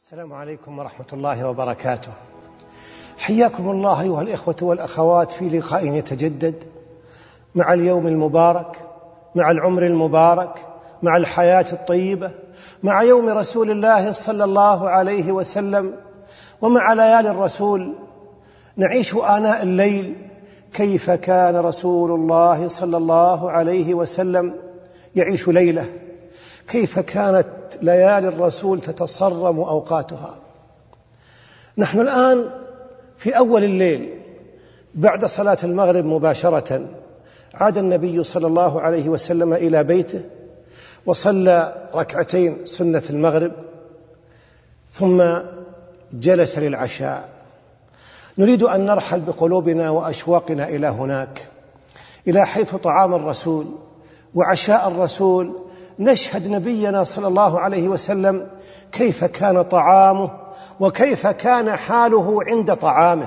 السلام عليكم ورحمة الله وبركاته. حياكم الله أيها الإخوة والأخوات في لقاء يتجدد مع اليوم المبارك، مع العمر المبارك، مع الحياة الطيبة، مع يوم رسول الله صلى الله عليه وسلم، ومع ليالي الرسول. نعيش آناء الليل كيف كان رسول الله صلى الله عليه وسلم يعيش ليله، كيف كانت ليالي الرسول تتصرم أوقاتها. نحن الآن في أول الليل بعد صلاة المغرب مباشرة عاد النبي صلى الله عليه وسلم إلى بيته وصلى ركعتين سنة المغرب ثم جلس للعشاء. نريد أن نرحل بقلوبنا وأشواقنا إلى هناك، إلى حيث طعام الرسول وعشاء الرسول، نشهد نبينا صلى الله عليه وسلم كيف كان طعامه وكيف كان حاله عند طعامه.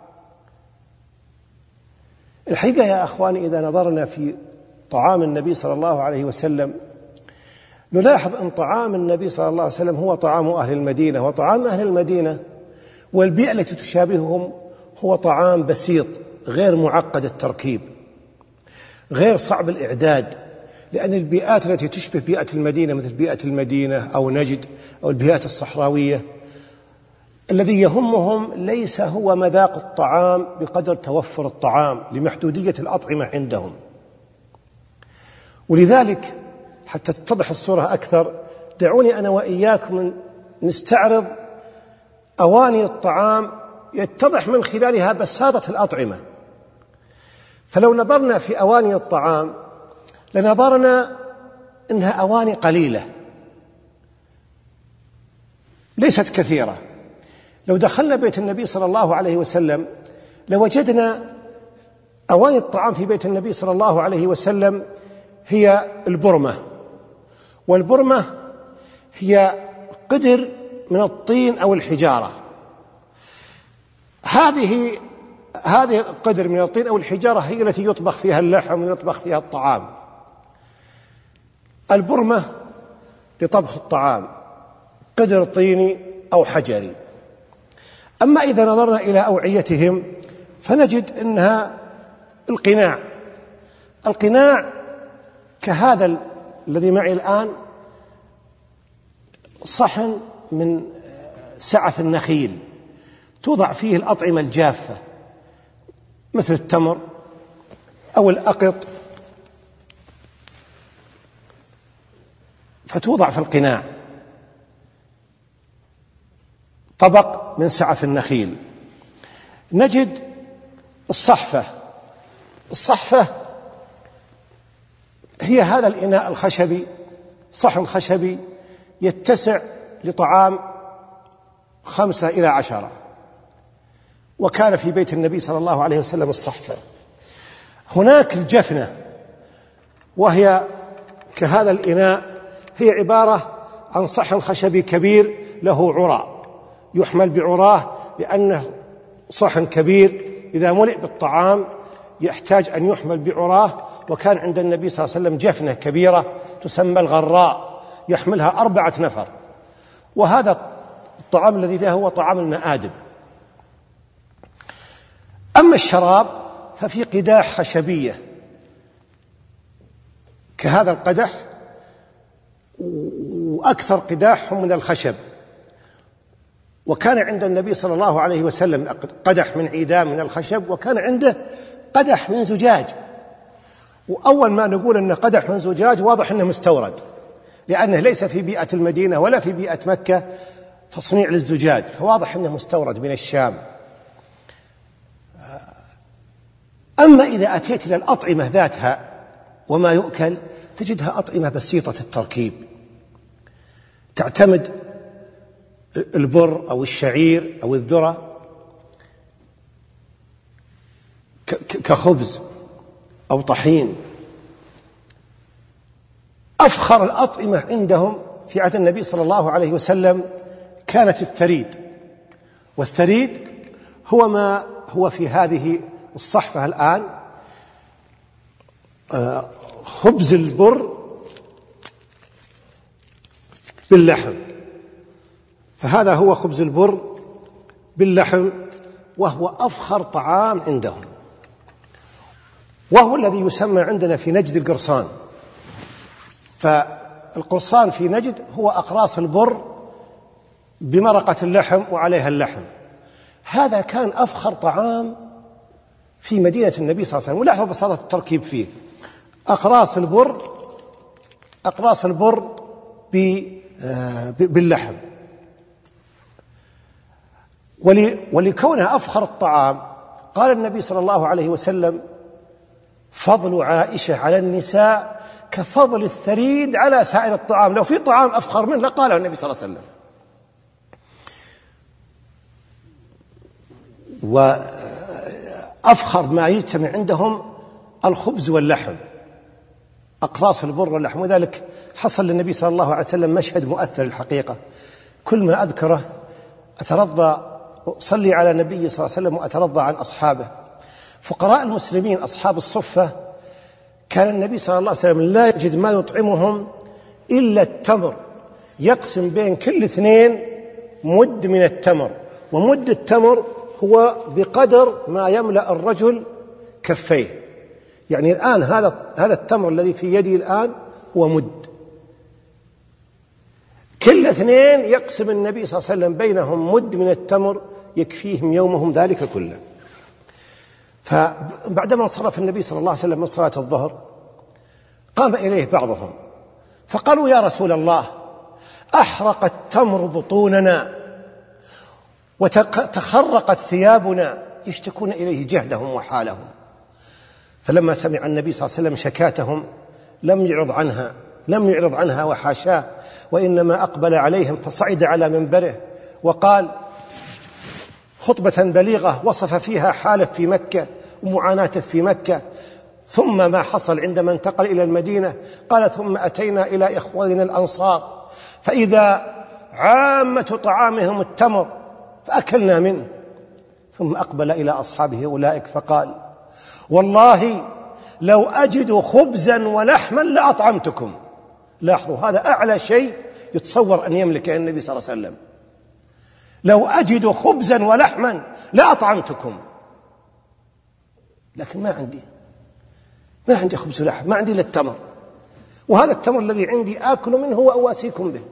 الحقيقة يا أخواني إذا نظرنا في طعام النبي صلى الله عليه وسلم نلاحظ أن طعام النبي صلى الله عليه وسلم هو طعام أهل المدينة، وطعام أهل المدينة والبيئة التي تشابههم هو طعام بسيط غير معقد التركيب، غير صعب الإعداد، لأن البيئات التي تشبه بيئة المدينة مثل بيئة المدينة أو نجد أو البيئات الصحراوية الذي يهمهم ليس هو مذاق الطعام بقدر توفر الطعام لمحدودية الأطعمة عندهم. ولذلك حتى تتضح الصورة أكثر دعوني أنا وإياكم نستعرض أواني الطعام يتضح من خلالها بساطة الأطعمة. فلو نظرنا في أواني الطعام لنظرنا إنها أواني قليلة ليست كثيرة. لو دخلنا بيت النبي صلى الله عليه وسلم لوجدنا أواني الطعام في بيت النبي صلى الله عليه وسلم هي البرمة، والبرمة هي قدر من الطين أو الحجارة. هذه القدر من الطين أو الحجارة هي التي يطبخ فيها اللحم ويطبخ فيها الطعام. البرمة لطبخ الطعام قدر طيني أو حجري. أما إذا نظرنا إلى أوعيتهم فنجد أنها القناع كهذا الذي معي الآن، صحن من سعف النخيل توضع فيه الأطعمة الجافة مثل التمر أو الأقط، فتوضع في القناع. طبق من سعف النخيل. نجد الصحفة هي هذا الإناء الخشبي، صحن خشبي يتسع لطعام 5 إلى 10، وكان في بيت النبي صلى الله عليه وسلم الصحفة. هناك الجفنة وهي كهذا الإناء، هي عبارة عن صحن خشبي كبير له عرى يحمل بعراه، لأنه صحن كبير إذا ملئ بالطعام يحتاج أن يحمل بعراه. وكان عند النبي صلى الله عليه وسلم جفنة كبيرة تسمى الغراء يحملها 4 نفر. وهذا الطعام الذي فيها هو طعام المآدب. أما الشراب ففي قداح خشبية كهذا القدح، وأكثر قداحهم من الخشب. وكان عند النبي صلى الله عليه وسلم قدح من عيدان من الخشب، وكان عنده قدح من زجاج. وأول ما نقول أنه قدح من زجاج واضح أنه مستورد، لأنه ليس في بيئة المدينة ولا في بيئة مكة تصنيع للزجاج، فواضح أنه مستورد من الشام. أما إذا أتيت إلى الأطعمة ذاتها وما يؤكل تجدها أطعمة بسيطة التركيب، تعتمد البر أو الشعير أو الذرة كخبز أو طحين. أفخر الأطعمة عندهم في عهد النبي صلى الله عليه وسلم كانت الثريد، والثريد هو ما هو في هذه الصحفة الآن، خبز البر باللحم. فهذا هو خبز البر باللحم، وهو أفخر طعام عندهم، وهو الذي يسمى عندنا في نجد القرصان. فالقرصان في نجد هو أقراص البر بمرقة اللحم وعليها اللحم. هذا كان أفخر طعام في مدينة النبي صلى الله عليه وسلم. ولاحظوا بساطة التركيب فيه: أقراص البر باللحم. ولكونها أفخر الطعام قال النبي صلى الله عليه وسلم: فضل عائشة على النساء كفضل الثريد على سائر الطعام. لو في طعام أفخر منه لقاله النبي صلى الله عليه وسلم. وأفخر ما يجتمع عندهم الخبز واللحم، أقراص البر واللحم. وذلك حصل للنبي صلى الله عليه وسلم مشهد مؤثر الحقيقة، كل ما أذكره أصلي على النبي صلى الله عليه وسلم وأترضى عن أصحابه. فقراء المسلمين أصحاب الصفة كان النبي صلى الله عليه وسلم لا يجد ما يطعمهم إلا التمر، يقسم بين كل اثنين مد من التمر، ومد التمر هو بقدر ما يملأ الرجل كفيه. يعني الآن هذا التمر الذي في يدي الآن هو مد، كل اثنين يقسم النبي صلى الله عليه وسلم بينهم مد من التمر يكفيهم يومهم ذلك كله. فبعدما انصرف النبي صلى الله عليه وسلم من صلاة الظهر قام إليه بعضهم فقالوا: يا رسول الله، أحرق التمر بطوننا وتخرقت ثيابنا، يشتكون إليه جهدهم وحالهم. فلما سمع النبي صلى الله عليه وسلم شكاتهم لم يعرض عنها وحاشاه، وإنما أقبل عليهم فصعد على منبره وقال خطبة بليغة وصف فيها حاله في مكة ومعاناته في مكة، ثم ما حصل عندما انتقل إلى المدينة. قال: ثم أتينا إلى إخواننا الأنصار فإذا عامة طعامهم التمر فأكلنا منه. ثم أقبل إلى أصحابه أولئك فقال: والله لو أجد خبزا ولحما لأطعمتكم. لاحظوا، هذا أعلى شيء يتصور أن يملكه النبي صلى الله عليه وسلم: لو أجد خبزا ولحما لأطعمتكم، لكن ما عندي خبز ولحم، ما عندي إلا التمر، وهذا التمر الذي عندي آكل منه وأواسيكم به.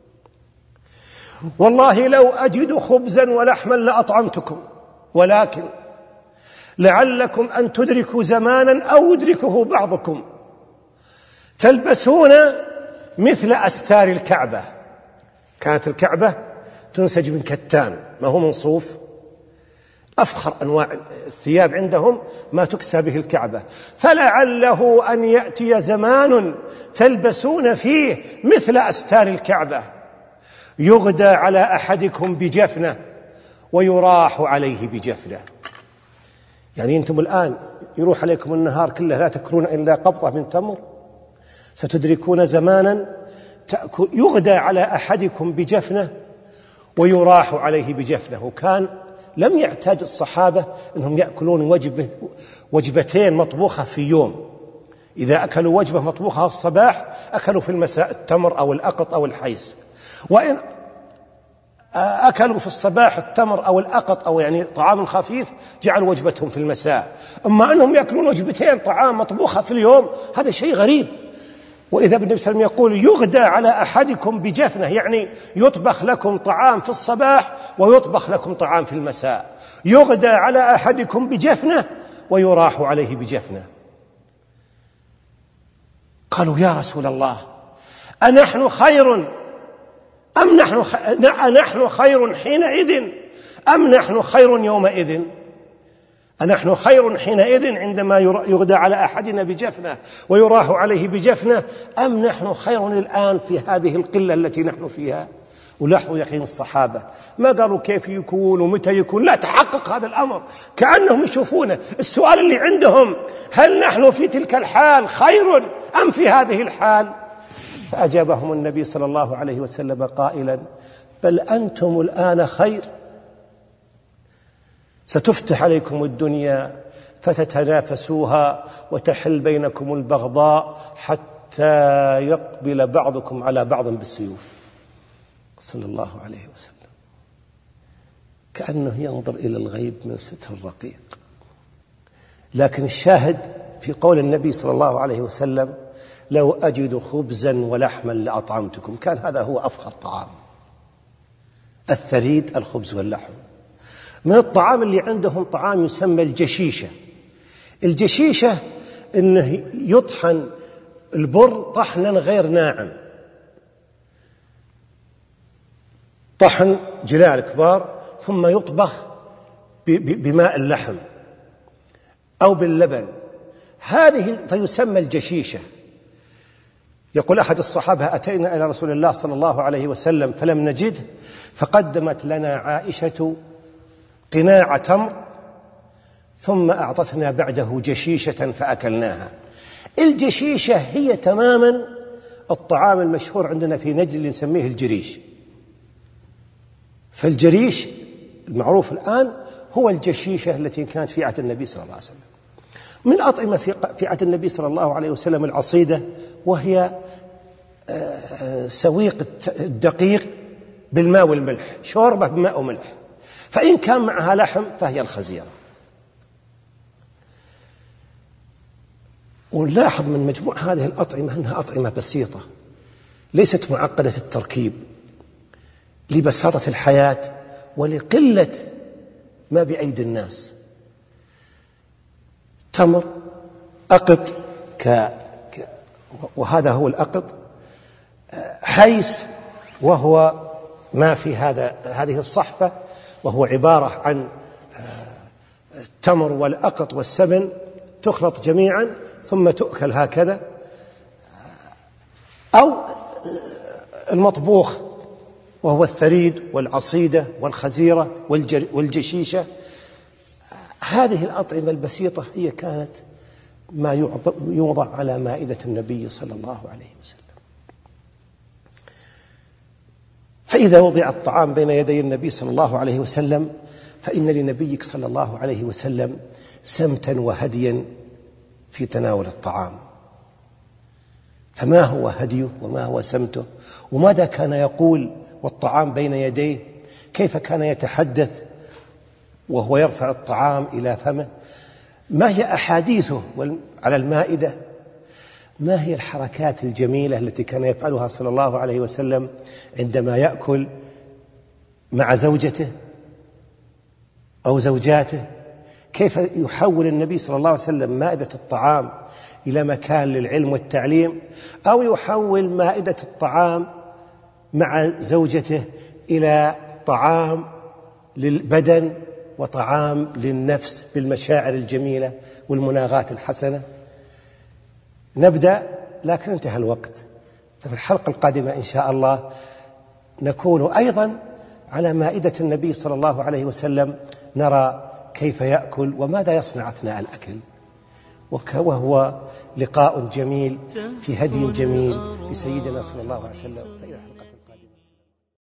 والله لو أجد خبزا ولحما لأطعمتكم، ولكن لعلكم أن تدركوا زمانا أو يدركه بعضكم تلبسون مثل أستار الكعبة. كانت الكعبة تنسج من كتان، ما هو من صوف. أفخر أنواع الثياب عندهم ما تكسى به الكعبة. فلعله أن يأتي زمان تلبسون فيه مثل أستار الكعبة، يغدى على أحدكم بجفنة ويراح عليه بجفنة. يعني أنتم الآن يروح عليكم النهار كله لا تأكلون إلا قبضة من تمر، ستدركون زمانا يغدى على أحدكم بجفنة ويراح عليه بجفنة. وكان لم يعتاد الصحابة أنهم يأكلون وجبتين مطبوخة في يوم. إذا أكلوا وجبة مطبوخة الصباح أكلوا في المساء التمر أو الأقط أو الحيس، وإن أكلوا في الصباح التمر أو الأقط أو يعني طعام خفيف جعلوا وجبتهم في المساء. أما أنهم يأكلون وجبتين طعام مطبوخة في اليوم هذا شيء غريب. وإذا النبي صلى الله عليه وسلم يقول يغدى على أحدكم بجفنة، يعني يطبخ لكم طعام في الصباح ويطبخ لكم طعام في المساء. يغدى على أحدكم بجفنة ويراح عليه بجفنة. قالوا: يا رسول الله، أنحن خير أم نحن خير حينئذ أم نحن خير يومئذ؟ أنحن خير حينئذ عندما يغدى على أحدنا بجفنة ويراح عليه بجفنة، أم نحن خير الآن في هذه القلة التي نحن فيها؟ ولاحظوا يقين الصحابة، ما قالوا كيف يكون ومتى يكون، لا، تحقق هذا الأمر كأنهم يشوفونه. السؤال اللي عندهم: هل نحن في تلك الحال خير أم في هذه الحال؟ فأجابهم النبي صلى الله عليه وسلم قائلا: بل أنتم الآن خير، ستفتح عليكم الدنيا فتتنافسوها وتحل بينكم البغضاء حتى يقبل بعضكم على بعض بالسيوف. صلى الله عليه وسلم. كأنه ينظر إلى الغيب من ستر رقيق. لكن الشاهد في قول النبي صلى الله عليه وسلم: لو أجد خبزا ولحما لأطعمتكم. كان هذا هو أفخر طعام، الثريد، الخبز واللحم. من الطعام اللي عندهم طعام يسمى الجشيشة. الجشيشة إنه يطحن البر طحنا غير ناعم، طحن جلال كبار، ثم يطبخ بماء اللحم أو باللبن، هذه فيسمى الجشيشة. يقول أحد الصحابة: أتينا إلى رسول الله صلى الله عليه وسلم فلم نجده، فقدمت لنا عائشة قناع تمر ثم أعطتنا بعده جشيشة فأكلناها. الجشيشة هي تماما الطعام المشهور عندنا في نجد اللي نسميه الجريش. فالجريش المعروف الآن هو الجشيشة التي كانت في عهد النبي صلى الله عليه وسلم. من أطعمة في عهد النبي صلى الله عليه وسلم العصيدة، وهي سويق الدقيق بالماء والملح، شوربة بماء وملح، فإن كان معها لحم فهي الخزيرة. ونلاحظ من مجموع هذه الأطعمة أنها أطعمة بسيطة، ليست معقدة التركيب، لبساطة الحياة ولقلة ما بأيدي الناس. تمر، أقط وهذا هو الأقط، حيس وهو ما في هذه الصحفة، وهو عبارة عن التمر والأقط والسمن تخلط جميعا ثم تؤكل هكذا، أو المطبوخ وهو الثريد والعصيدة والخزيرة والجشيشة. هذه الأطعمة البسيطة هي كانت ما يوضع على مائدة النبي صلى الله عليه وسلم. فإذا وضع الطعام بين يدي النبي صلى الله عليه وسلم فإن لنبيك صلى الله عليه وسلم سمتا وهديا في تناول الطعام. فما هو هديه وما هو سمته وماذا كان يقول والطعام بين يديه؟ كيف كان يتحدث وهو يرفع الطعام إلى فمه؟ ما هي أحاديثه على المائدة؟ ما هي الحركات الجميلة التي كان يفعلها صلى الله عليه وسلم عندما يأكل مع زوجته أو زوجاته؟ كيف يحول النبي صلى الله عليه وسلم مائدة الطعام إلى مكان للعلم والتعليم، أو يحول مائدة الطعام مع زوجته إلى طعام للبدن وطعام للنفس بالمشاعر الجميلة والمناغات الحسنة. نبدأ، لكن انتهى الوقت، ففي الحلقة القادمة إن شاء الله نكون أيضا على مائدة النبي صلى الله عليه وسلم، نرى كيف يأكل وماذا يصنع أثناء الأكل، وهو لقاء جميل في هدي جميل لسيدنا صلى الله عليه وسلم.